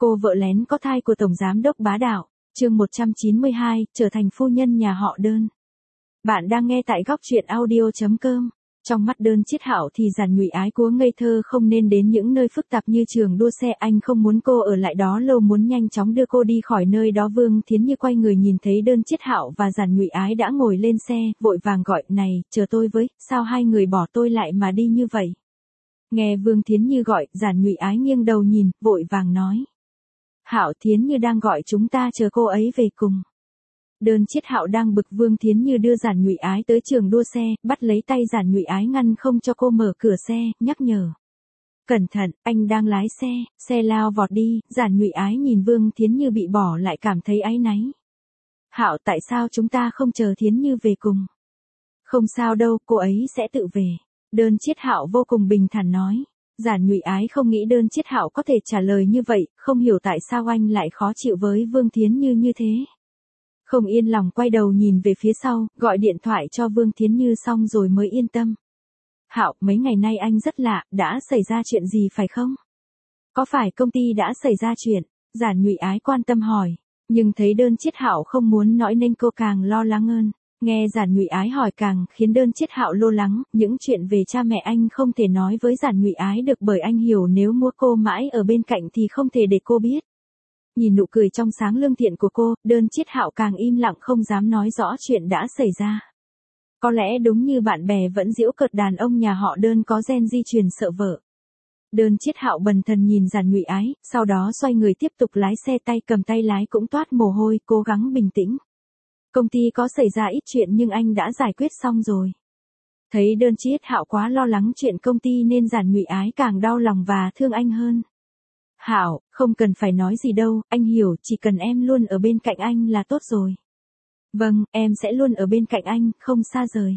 Cô vợ lén có thai của Tổng Giám đốc bá đạo, chương 192, trở thành phu nhân nhà họ Đơn. Bạn đang nghe tại góc truyện audio.com. Trong mắt Đơn Chiết Hạo thì Giản Nhụy Ái cúa ngây thơ không nên đến những nơi phức tạp như trường đua xe, anh không muốn cô ở lại đó lâu, muốn nhanh chóng đưa cô đi khỏi nơi đó. Vương Thiến Như quay người nhìn thấy Đơn Chiết Hạo và Giản Nhụy Ái đã ngồi lên xe, vội vàng gọi, này, chờ tôi với, sao hai người bỏ tôi lại mà đi như vậy? Nghe Vương Thiến Như gọi, Giản Nhụy Ái nghiêng đầu nhìn, vội vàng nói. Hạo, Thiến Như đang gọi chúng ta chờ cô ấy về cùng. Đơn Chiết Hạo đang bực Vương Thiến Như đưa Giản Nhụy Ái tới trường đua xe, bắt lấy tay Giản Nhụy Ái ngăn không cho cô mở cửa xe, nhắc nhở. Cẩn thận, anh đang lái xe, xe lao vọt đi. Giản Nhụy Ái nhìn Vương Thiến Như bị bỏ lại cảm thấy áy náy. Hạo, tại sao chúng ta không chờ Thiến Như về cùng? Không sao đâu, cô ấy sẽ tự về. Đơn Chiết Hạo vô cùng bình thản nói. Giản Nhụy Ái không nghĩ Đơn Chiết Hạo có thể trả lời như vậy, không hiểu tại sao anh lại khó chịu với Vương Thiến Như như thế. Không yên lòng quay đầu nhìn về phía sau, gọi điện thoại cho Vương Thiến Như xong rồi mới yên tâm. Hạo, mấy ngày nay anh rất lạ, đã xảy ra chuyện gì phải không? Có phải công ty đã xảy ra chuyện? Giản Nhụy Ái quan tâm hỏi, nhưng thấy Đơn Chiết Hạo không muốn nói nên cô càng lo lắng hơn. Nghe Giản Nhụy Ái hỏi càng khiến Đơn Chiết Hạo lo lắng, những chuyện về cha mẹ anh không thể nói với Giản Nhụy Ái được bởi anh hiểu nếu mua cô mãi ở bên cạnh thì không thể để cô biết. Nhìn nụ cười trong sáng lương thiện của cô, Đơn Chiết Hạo càng im lặng không dám nói rõ chuyện đã xảy ra. Có lẽ đúng như bạn bè vẫn giễu cợt đàn ông nhà họ Đơn có gen di truyền sợ vợ. Đơn Chiết Hạo bần thần nhìn Giản Nhụy Ái, sau đó xoay người tiếp tục lái xe, tay cầm tay lái cũng toát mồ hôi, cố gắng bình tĩnh. Công ty có xảy ra ít chuyện nhưng anh đã giải quyết xong rồi. Thấy Đơn Chiết Hạo quá lo lắng chuyện công ty nên Giản Nhụy Ái càng đau lòng và thương anh hơn. Hạo, không cần phải nói gì đâu, anh hiểu, chỉ cần em luôn ở bên cạnh anh là tốt rồi. Vâng, em sẽ luôn ở bên cạnh anh, không xa rời.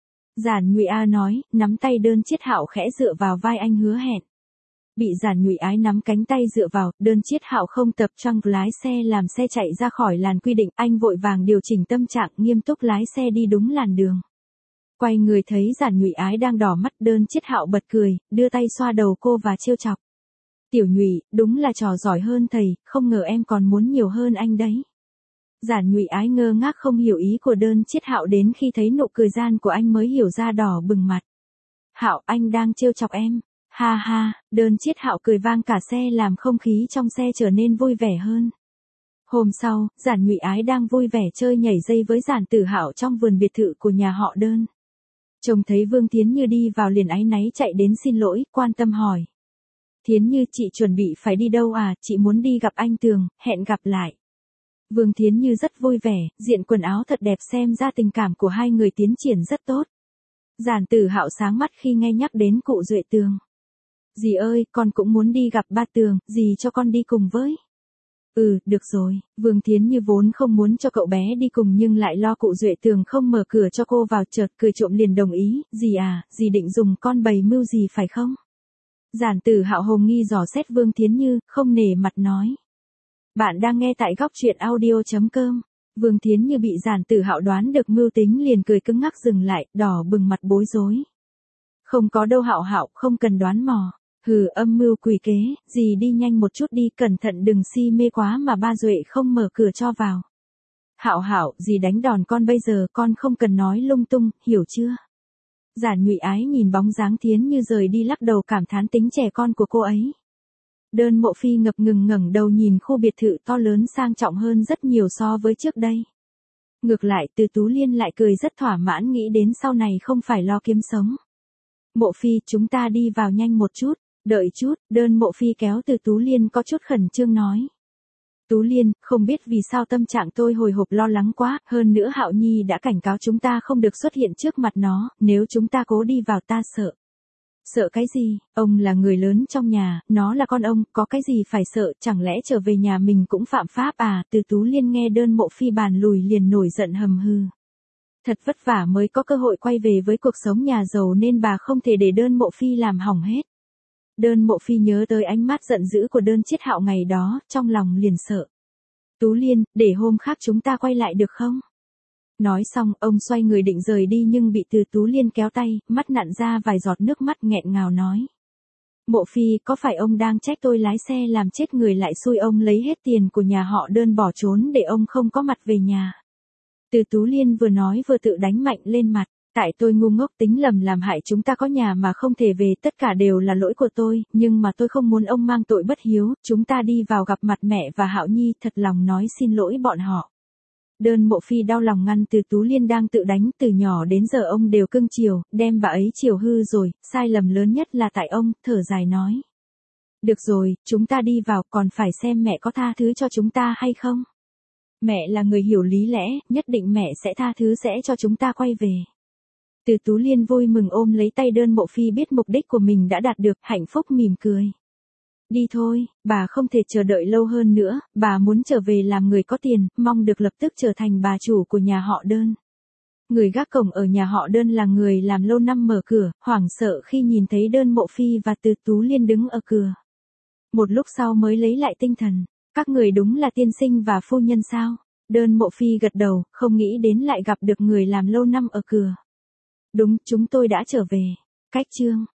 Giản Nhụy Ái nói, nắm tay Đơn Chiết Hạo khẽ dựa vào vai anh hứa hẹn. Bị Giản Nhụy Ái nắm cánh tay dựa vào, Đơn Chiết Hạo không tập trung lái xe làm xe chạy ra khỏi làn quy định, anh vội vàng điều chỉnh tâm trạng, nghiêm túc lái xe đi đúng làn đường. Quay người thấy Giản Nhụy Ái đang đỏ mắt, Đơn Chiết Hạo bật cười, đưa tay xoa đầu cô và trêu chọc. Tiểu Nhụy, đúng là trò giỏi hơn thầy, không ngờ em còn muốn nhiều hơn anh đấy. Giản Nhụy Ái ngơ ngác không hiểu ý của Đơn Chiết Hạo, đến khi thấy nụ cười gian của anh mới hiểu ra, đỏ bừng mặt. Hạo, anh đang trêu chọc em. Ha ha, Đơn Chiết Hạo cười vang cả xe làm không khí trong xe trở nên vui vẻ hơn. Hôm sau, Giản Nhụy Ái đang vui vẻ chơi nhảy dây với Giản Tử Hạo trong vườn biệt thự của nhà họ Đơn. Trông thấy Vương Thiến Như đi vào liền áy náy chạy đến xin lỗi, quan tâm hỏi. Thiến Như, chị chuẩn bị phải đi đâu à? Chị muốn đi gặp anh Tường, hẹn gặp lại. Vương Thiến Như rất vui vẻ, diện quần áo thật đẹp, xem ra tình cảm của hai người tiến triển rất tốt. Giản Tử Hạo sáng mắt khi nghe nhắc đến cụ Duệ Tường. Dì ơi, con cũng muốn đi gặp ba Tường, dì cho con đi cùng với. Ừ, được rồi. Vương Thiến Như vốn không muốn cho cậu bé đi cùng nhưng lại lo cụ Duệ Tường không mở cửa cho cô vào, chợt cười trộm liền đồng ý. Dì à, dì định dùng con bày mưu gì phải không? Giản Tử Hạo hồng nghi dò xét Vương Thiến Như, không nể mặt nói. Bạn đang nghe tại góc truyện audio.com. Vương Thiến Như bị Giản Tử Hạo đoán được mưu tính liền cười cứng ngắc dừng lại, đỏ bừng mặt bối rối. Không có đâu Hạo Hạo, không cần đoán mò. Hừ, âm mưu quỷ kế, dì đi nhanh một chút đi, cẩn thận đừng si mê quá mà ba Duệ không mở cửa cho vào. Hạo Hạo, dì đánh đòn con bây giờ, con không cần nói lung tung, hiểu chưa? Giản Nhụy Ái nhìn bóng dáng Thiến Như rời đi lắc đầu cảm thán tính trẻ con của cô ấy. Đơn Mộ Phi ngập ngừng ngẩng đầu nhìn khu biệt thự to lớn sang trọng hơn rất nhiều so với trước đây. Ngược lại, Từ Tú Liên lại cười rất thỏa mãn, nghĩ đến sau này không phải lo kiếm sống. Mộ Phi, chúng ta đi vào nhanh một chút, đợi chút. Đơn Mộ Phi kéo Từ Tú Liên có chút khẩn trương nói. Tú Liên, không biết vì sao tâm trạng tôi hồi hộp lo lắng quá, hơn nữa Hạo Nhi đã cảnh cáo chúng ta không được xuất hiện trước mặt nó, nếu chúng ta cố đi vào ta sợ. Sợ cái gì, ông là người lớn trong nhà, nó là con ông, có cái gì phải sợ, chẳng lẽ trở về nhà mình cũng phạm pháp à? Từ Tú Liên nghe Đơn Mộ Phi bàn lùi liền nổi giận hầm hừ. Thật vất vả mới có cơ hội quay về với cuộc sống nhà giàu nên bà không thể để Đơn Mộ Phi làm hỏng hết. Đơn Mộ Phi nhớ tới ánh mắt giận dữ của Đơn Chiết Hạo ngày đó, trong lòng liền sợ. Tú Liên, để hôm khác chúng ta quay lại được không? Nói xong, ông xoay người định rời đi nhưng bị Từ Tú Liên kéo tay, mắt nặn ra vài giọt nước mắt nghẹn ngào nói. Mộ Phi, có phải ông đang trách tôi lái xe làm chết người lại xui ông lấy hết tiền của nhà họ Đơn bỏ trốn để ông không có mặt về nhà? Từ Tú Liên vừa nói vừa tự đánh mạnh lên mặt. Tại tôi ngu ngốc tính lầm làm hại chúng ta có nhà mà không thể về, tất cả đều là lỗi của tôi, nhưng mà tôi không muốn ông mang tội bất hiếu, chúng ta đi vào gặp mặt mẹ và Hạo Nhi, thật lòng nói xin lỗi bọn họ. Đơn Mộ Phi đau lòng ngăn Từ Tú Liên đang tự đánh, từ nhỏ đến giờ ông đều cưng chiều, đem bà ấy chiều hư rồi, sai lầm lớn nhất là tại ông, thở dài nói. Được rồi, chúng ta đi vào, còn phải xem mẹ có tha thứ cho chúng ta hay không. Mẹ là người hiểu lý lẽ, nhất định mẹ sẽ tha thứ, sẽ cho chúng ta quay về. Từ Tú Liên vui mừng ôm lấy tay Đơn Mộ Phi, biết mục đích của mình đã đạt được, hạnh phúc mỉm cười. Đi thôi, bà không thể chờ đợi lâu hơn nữa, bà muốn trở về làm người có tiền, mong được lập tức trở thành bà chủ của nhà họ Đơn. Người gác cổng ở nhà họ Đơn là người làm lâu năm mở cửa, hoảng sợ khi nhìn thấy Đơn Mộ Phi và Từ Tú Liên đứng ở cửa. Một lúc sau mới lấy lại tinh thần, các người đúng là tiên sinh và phu nhân sao? Đơn Mộ Phi gật đầu, không nghĩ đến lại gặp được người làm lâu năm ở cửa. Đúng, chúng tôi đã trở về. Cách chương